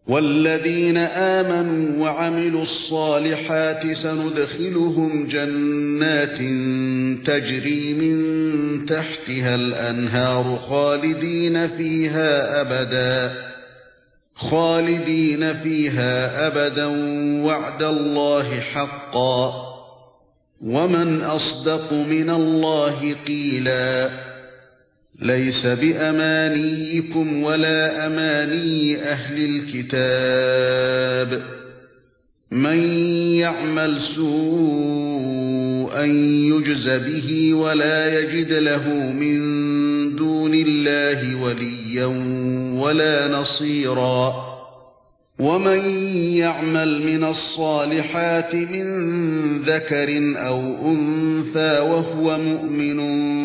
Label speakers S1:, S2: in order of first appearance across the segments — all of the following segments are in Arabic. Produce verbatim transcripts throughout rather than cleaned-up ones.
S1: والذين آمنوا وعملوا الصالحات سندخلهم جنات تجري من تحتها الأنهار خالدين فيها أبدا خالدين فيها أبدا وعد الله حقا ومن أصدق من الله قيلا ليس بأمانيكم ولا أماني أهل الكتاب من يعمل سوءا يجز به ولا يجد له من دون الله وليا ولا نصيرا ومن يعمل من الصالحات من ذكر أو أنثى وهو مؤمن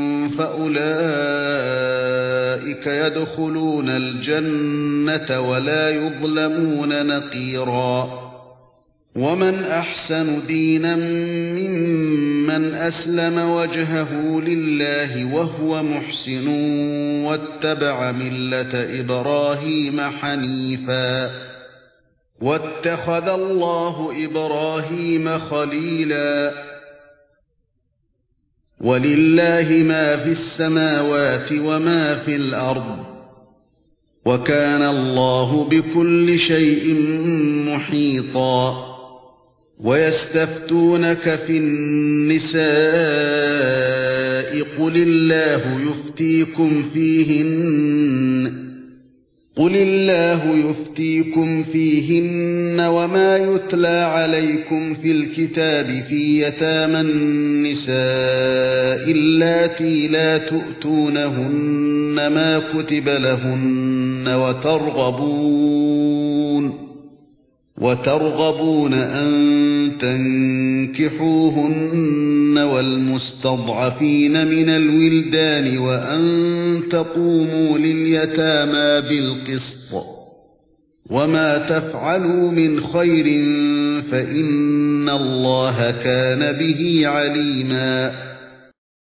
S1: فأولئك يدخلون الجنة ولا يظلمون نقيرا ومن أحسن دينا ممن أسلم وجهه لله وهو محسن واتبع ملة إبراهيم حنيفا واتخذ الله إبراهيم خليلا ولله ما في السماوات وما في الأرض وكان الله بكل شيء محيطا ويستفتونك في النساء قل الله يفتيكم فيهن قل الله يفتيكم فيهن وما يتلى عليكم في الكتاب في يتامى النساء اللاتي لا تؤتونهن ما كتب لهن وترغبون وترغبون أن تنكحوهن والمستضعفين من الولدان وأن تقوموا لليتامى بالقسط وما تفعلوا من خير فإن الله كان به عليما